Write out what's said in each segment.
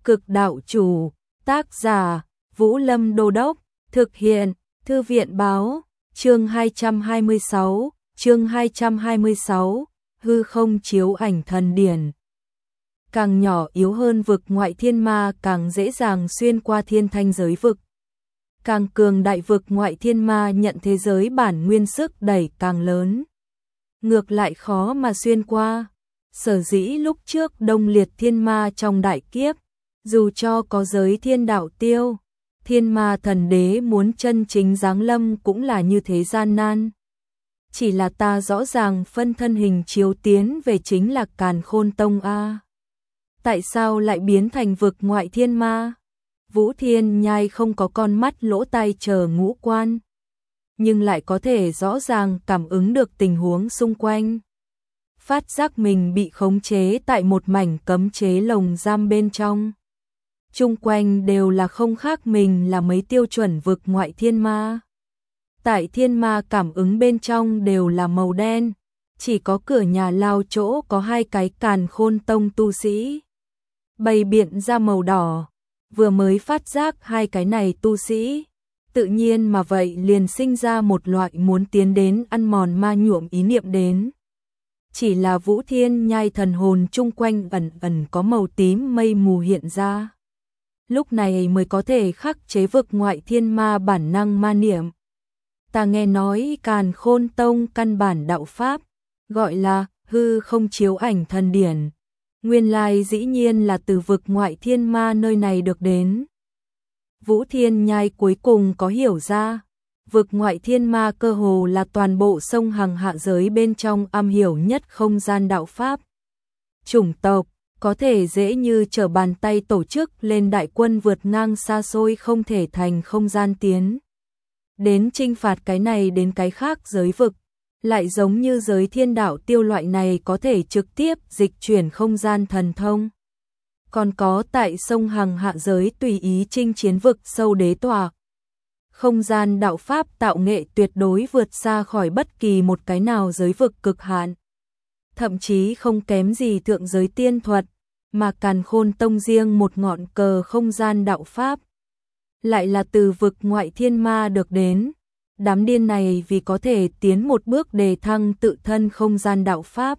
Cực đạo chủ, tác giả, Vũ Lâm Đô Đốc, thực hiện, Thư viện báo, chương 226, hư không chiếu ảnh thần điển. Càng nhỏ yếu hơn vực ngoại thiên ma càng dễ dàng xuyên qua thiên thanh giới vực. Càng cường đại vực ngoại thiên ma nhận thế giới bản nguyên sức đẩy càng lớn. Ngược lại khó mà xuyên qua. Sở dĩ lúc trước đông liệt thiên ma trong đại kiếp, dù cho có giới thiên đạo tiêu, thiên ma thần đế muốn chân chính giáng lâm cũng là như thế gian nan. Chỉ là ta rõ ràng phân thân hình chiếu tiến về chính là Càn Khôn Tông a. Tại sao lại biến thành vực ngoại thiên ma? Vũ Thiên Nhai không có con mắt lỗ tai chờ ngũ quan, nhưng lại có thể rõ ràng cảm ứng được tình huống xung quanh. Phát giác mình bị khống chế tại một mảnh cấm chế lồng giam bên trong. Chung quanh đều là không khác mình là mấy tiêu chuẩn vực ngoại thiên ma. Tại thiên ma cảm ứng bên trong đều là màu đen, chỉ có cửa nhà lao chỗ có hai cái Càn Khôn Tông tu sĩ. Bày biện ra màu đỏ, vừa mới phát giác hai cái này tu sĩ. Tự nhiên mà vậy liền sinh ra một loại muốn tiến đến ăn mòn ma nhuộm ý niệm đến. Chỉ là Vũ Thiên Nhai thần hồn chung quanh ẩn ẩn có màu tím mây mù hiện ra. Lúc này mới có thể khắc chế vực ngoại thiên ma bản năng ma niệm. Ta nghe nói Càn Khôn Tông căn bản đạo pháp, gọi là hư không chiếu ảnh thần điển. Nguyên lai dĩ nhiên là từ vực ngoại thiên ma nơi này được đến. Vũ Thiên Nhai cuối cùng có hiểu ra, vực ngoại thiên ma cơ hồ là toàn bộ sông Hằng hạ giới bên trong am hiểu nhất không gian đạo pháp. Chủng tộc có thể dễ như trở bàn tay tổ chức lên đại quân vượt ngang xa xôi không thể thành không gian tiến. Đến chinh phạt cái này đến cái khác giới vực, lại giống như giới thiên đạo tiêu loại này có thể trực tiếp dịch chuyển không gian thần thông. Còn có tại sông Hằng hạ giới tùy ý chinh chiến vực sâu đế tòa. Không gian đạo pháp tạo nghệ tuyệt đối vượt xa khỏi bất kỳ một cái nào giới vực cực hạn. Thậm chí không kém gì thượng giới tiên thuật, mà Càn Khôn Tông riêng một ngọn cờ không gian đạo pháp. Lại là từ vực ngoại thiên ma được đến. Đám điên này vì có thể tiến một bước đề thăng tự thân không gian đạo pháp.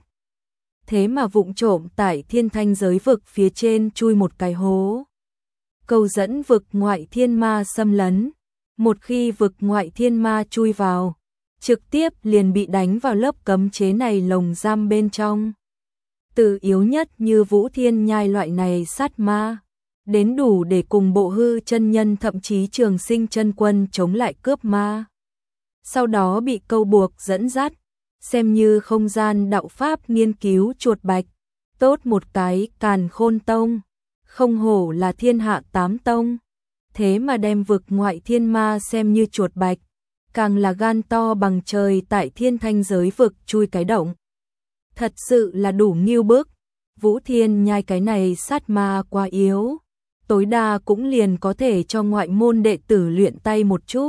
Thế mà vụng trộm tại thiên thanh giới vực phía trên chui một cái hố. Cầu dẫn vực ngoại thiên ma xâm lấn. Một khi vực ngoại thiên ma chui vào, trực tiếp liền bị đánh vào lớp cấm chế này lồng giam bên trong. Từ yếu nhất như Vũ Thiên Nhai loại này sát ma, đến đủ để cùng Bộ Hư chân nhân thậm chí Trường Sinh chân quân chống lại cướp ma. Sau đó bị câu buộc dẫn dắt, xem như không gian đạo pháp nghiên cứu chuột bạch. Tốt một cái Càn Khôn Tông, không hổ là thiên hạ tám tông. Thế mà đem vực ngoại thiên ma xem như chuột bạch, càng là gan to bằng trời tại thiên thanh giới vực chui cái động. Thật sự là đủ nghiêu bức. Vũ Thiên Nhai cái này sát ma quá yếu, tối đa cũng liền có thể cho ngoại môn đệ tử luyện tay một chút.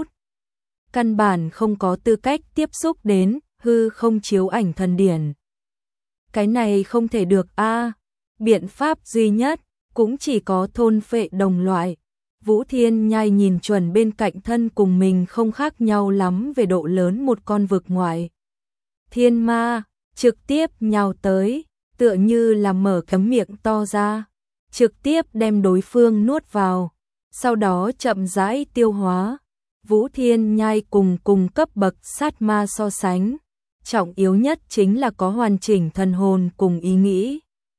Căn bản không có tư cách tiếp xúc đến hư không chiếu ảnh thần điển. Cái này không thể được a. Biện pháp duy nhất cũng chỉ có thôn phệ đồng loại. Vũ Thiên Nhai nhìn chuẩn bên cạnh thân cùng mình không khác nhau lắm về độ lớn một con vực ngoại thiên ma, trực tiếp nhào tới, tựa như là mở cấm miệng to ra, trực tiếp đem đối phương nuốt vào, sau đó chậm rãi tiêu hóa. Vũ Thiên Nhai cùng cấp bậc sát ma so sánh, trọng yếu nhất chính là có hoàn chỉnh thần hồn cùng ý nghĩ,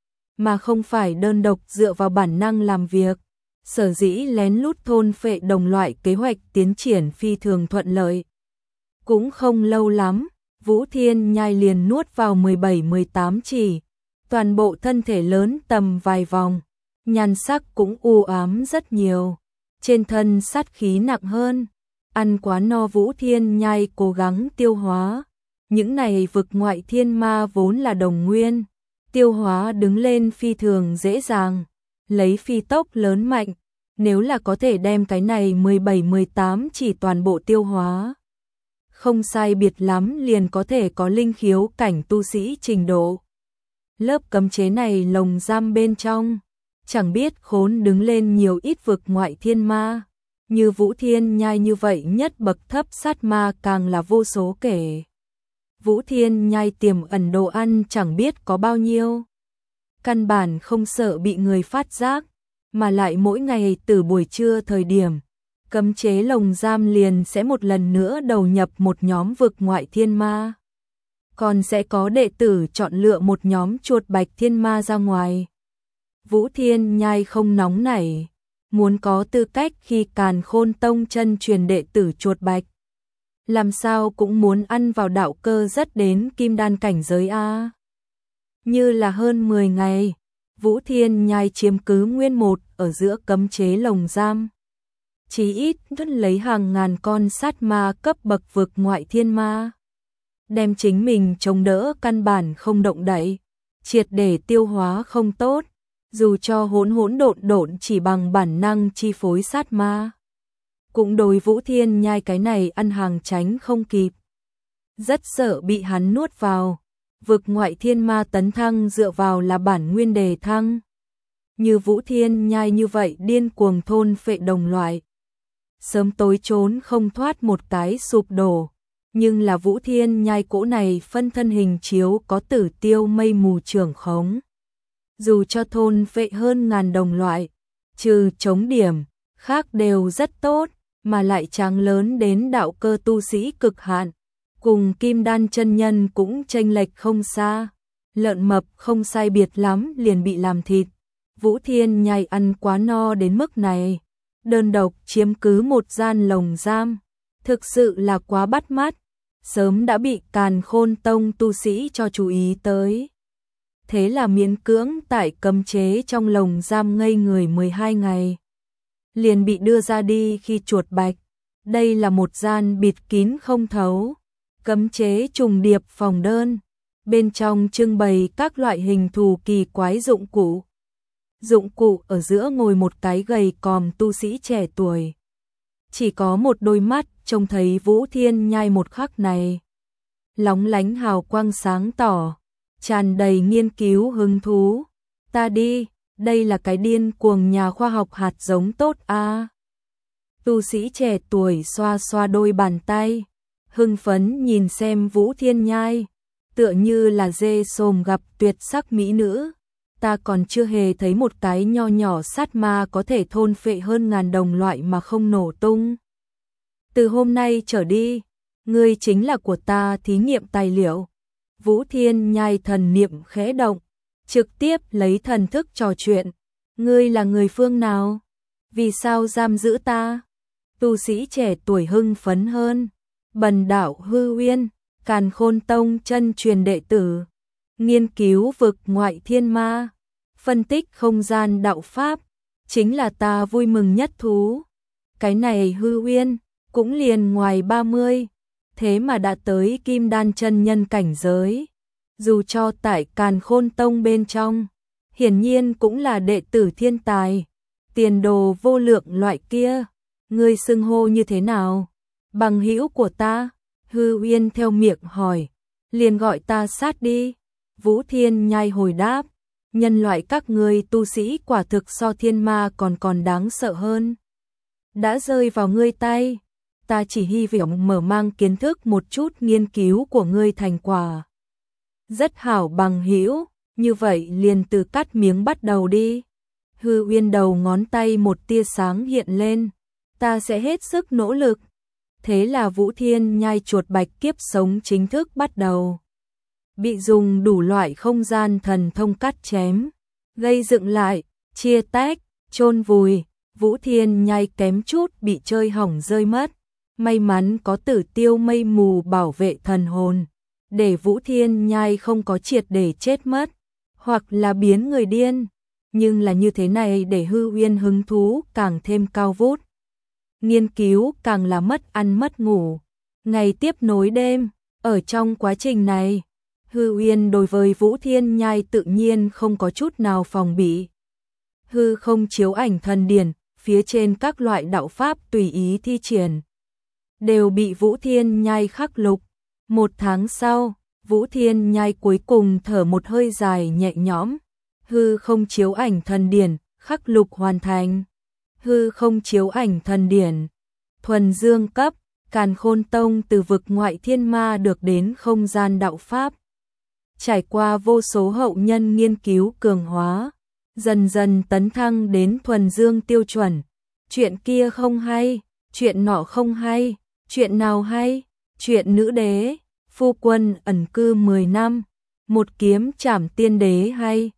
mà không phải đơn độc dựa vào bản năng làm việc. Sở dĩ lén lút thôn phệ đồng loại kế hoạch tiến triển phi thường thuận lợi. Cũng không lâu lắm, Vũ Thiên Nhai liền nuốt vào 17-18 chỉ, toàn bộ thân thể lớn tầm vài vòng, nhan sắc cũng u ám rất nhiều, trên thân sát khí nặng hơn. Ăn quá no Vũ Thiên Nhai cố gắng tiêu hóa, những này vực ngoại thiên ma vốn là đồng nguyên, tiêu hóa đứng lên phi thường dễ dàng, lấy phi tốc lớn mạnh, nếu là có thể đem cái này 17-18 chỉ toàn bộ tiêu hóa. Không sai biệt lắm liền có thể có linh khiếu cảnh tu sĩ trình độ. Lớp cấm chế này lồng giam bên trong, chẳng biết khốn đứng lên nhiều ít vực ngoại thiên ma. Như Vũ Thiên Nhai như vậy nhất bậc thấp sát ma càng là vô số kể. Vũ Thiên Nhai tiềm ẩn đồ ăn chẳng biết có bao nhiêu. Căn bản không sợ bị người phát giác, mà lại mỗi ngày từ buổi trưa thời điểm, cấm chế lồng giam liền sẽ một lần nữa đầu nhập một nhóm vực ngoại thiên ma. Còn sẽ có đệ tử chọn lựa một nhóm chuột bạch thiên ma ra ngoài. Vũ Thiên Nhai không nóng nảy, muốn có tư cách khi Càn Khôn Tông chân truyền đệ tử chuột bạch. Làm sao cũng muốn ăn vào đạo cơ rất đến kim đan cảnh giới a. Như là hơn 10 ngày, Vũ Thiên Nhai chiếm cứ nguyên một ở giữa cấm chế lồng giam. Chí ít rất lấy hàng ngàn con sát ma cấp bậc vực ngoại thiên ma. Đem chính mình chống đỡ căn bản không động đậy, triệt để tiêu hóa không tốt, dù cho hỗn hỗn độn độn chỉ bằng bản năng chi phối sát ma. Cũng đối Vũ Thiên Nhai cái này ăn hàng tránh không kịp. Rất sợ bị hắn nuốt vào. Vực ngoại thiên ma tấn thăng dựa vào là bản nguyên đề thăng. Như Vũ Thiên Nhai như vậy điên cuồng thôn phệ đồng loại. Sớm tối trốn không thoát một cái sụp đổ. Nhưng là Vũ Thiên Nhai cỗ này phân thân hình chiếu có Tử Tiêu mây mù trưởng khống. Dù cho thôn phệ hơn ngàn đồng loại, trừ chống điểm, khác đều rất tốt, mà lại tráng lớn đến đạo cơ tu sĩ cực hạn. Cùng kim đan chân nhân cũng chênh lệch không xa, lợn mập không sai biệt lắm liền bị làm thịt. Vũ Thiên Nhai ăn quá no đến mức này, đơn độc chiếm cứ một gian lồng giam, thực sự là quá bắt mắt, sớm đã bị Càn Khôn Tông tu sĩ cho chú ý tới. Thế là miễn cưỡng tại cấm chế trong lồng giam ngây người 12 ngày. Liền bị đưa ra đi khi chuột bạch, đây là một gian bịt kín không thấu. Cấm chế trùng điệp phòng đơn, bên trong trưng bày các loại hình thù kỳ quái dụng cụ. Dụng cụ ở giữa ngồi một cái gầy còm tu sĩ trẻ tuổi. Chỉ có một đôi mắt trông thấy Vũ Thiên Nhai một khắc này. Lóng lánh hào quang sáng tỏ, tràn đầy nghiên cứu hứng thú. Ta đi, đây là cái điên cuồng nhà khoa học hạt giống tốt a. Tu sĩ trẻ tuổi xoa xoa đôi bàn tay. Hưng phấn nhìn xem Vũ Thiên Nhai, tựa như là dê xồm gặp tuyệt sắc mỹ nữ. Ta còn chưa hề thấy một cái nho nhỏ sát ma có thể thôn phệ hơn ngàn đồng loại mà không nổ tung. Từ hôm nay trở đi, ngươi chính là của ta thí nghiệm tài liệu. Vũ Thiên Nhai thần niệm khẽ động, trực tiếp lấy thần thức trò chuyện. Ngươi là người phương nào? Vì sao giam giữ ta? Tu sĩ trẻ tuổi hưng phấn hơn. Bần đạo Hư Uyên, Càn Khôn Tông chân truyền đệ tử, nghiên cứu vực ngoại thiên ma, phân tích không gian đạo pháp, chính là ta vui mừng nhất thú. Cái này Hư Uyên, cũng liền ngoài 30, thế mà đã tới kim đan chân nhân cảnh giới. Dù cho tại Càn Khôn Tông bên trong, hiển nhiên cũng là đệ tử thiên tài, tiền đồ vô lượng loại kia. Ngươi xưng hô như thế nào? Bằng hữu của ta. Hư Uyên theo miệng hỏi, liền gọi ta sát đi. Vũ Thiên Nhai hồi đáp, nhân loại các ngươi tu sĩ quả thực so thiên ma còn đáng sợ hơn. Đã rơi vào ngươi tay, ta chỉ hy vọng mở mang kiến thức một chút nghiên cứu của ngươi thành quả. Rất hảo bằng hữu, như vậy liền từ cắt miếng bắt đầu đi. Hư Uyên đầu ngón tay một tia sáng hiện lên, ta sẽ hết sức nỗ lực. Thế là Vũ Thiên Nhai chuột bạch kiếp sống chính thức bắt đầu. Bị dùng đủ loại không gian thần thông cắt chém, gây dựng lại, chia tách, chôn vùi. Vũ Thiên Nhai kém chút bị chơi hỏng rơi mất. May mắn có Tử Tiêu mây mù bảo vệ thần hồn, để Vũ Thiên Nhai không có triệt để chết mất, hoặc là biến người điên. Nhưng là như thế này để Hư Uyên hứng thú càng thêm cao vút. Nghiên cứu càng là mất ăn mất ngủ, ngày tiếp nối đêm. Ở trong quá trình này, Hư Uyên đối với Vũ Thiên Nhai tự nhiên không có chút nào phòng bị. Hư không chiếu ảnh thần điển, phía trên các loại đạo pháp tùy ý thi triển, đều bị Vũ Thiên Nhai khắc lục. 1 tháng sau, Vũ Thiên Nhai cuối cùng thở một hơi dài nhẹ nhõm. Hư không chiếu ảnh thần điển khắc lục hoàn thành. Hư không chiếu ảnh thần điển. Thuần dương cấp, Càn Khôn Tông từ vực ngoại thiên ma được đến không gian đạo pháp. Trải qua vô số hậu nhân nghiên cứu cường hóa, dần dần tấn thăng đến thuần dương tiêu chuẩn. Chuyện kia không hay, chuyện nọ không hay, chuyện nào hay? Chuyện nữ đế, phu quân ẩn cư 10 năm, một kiếm trảm tiên đế hay?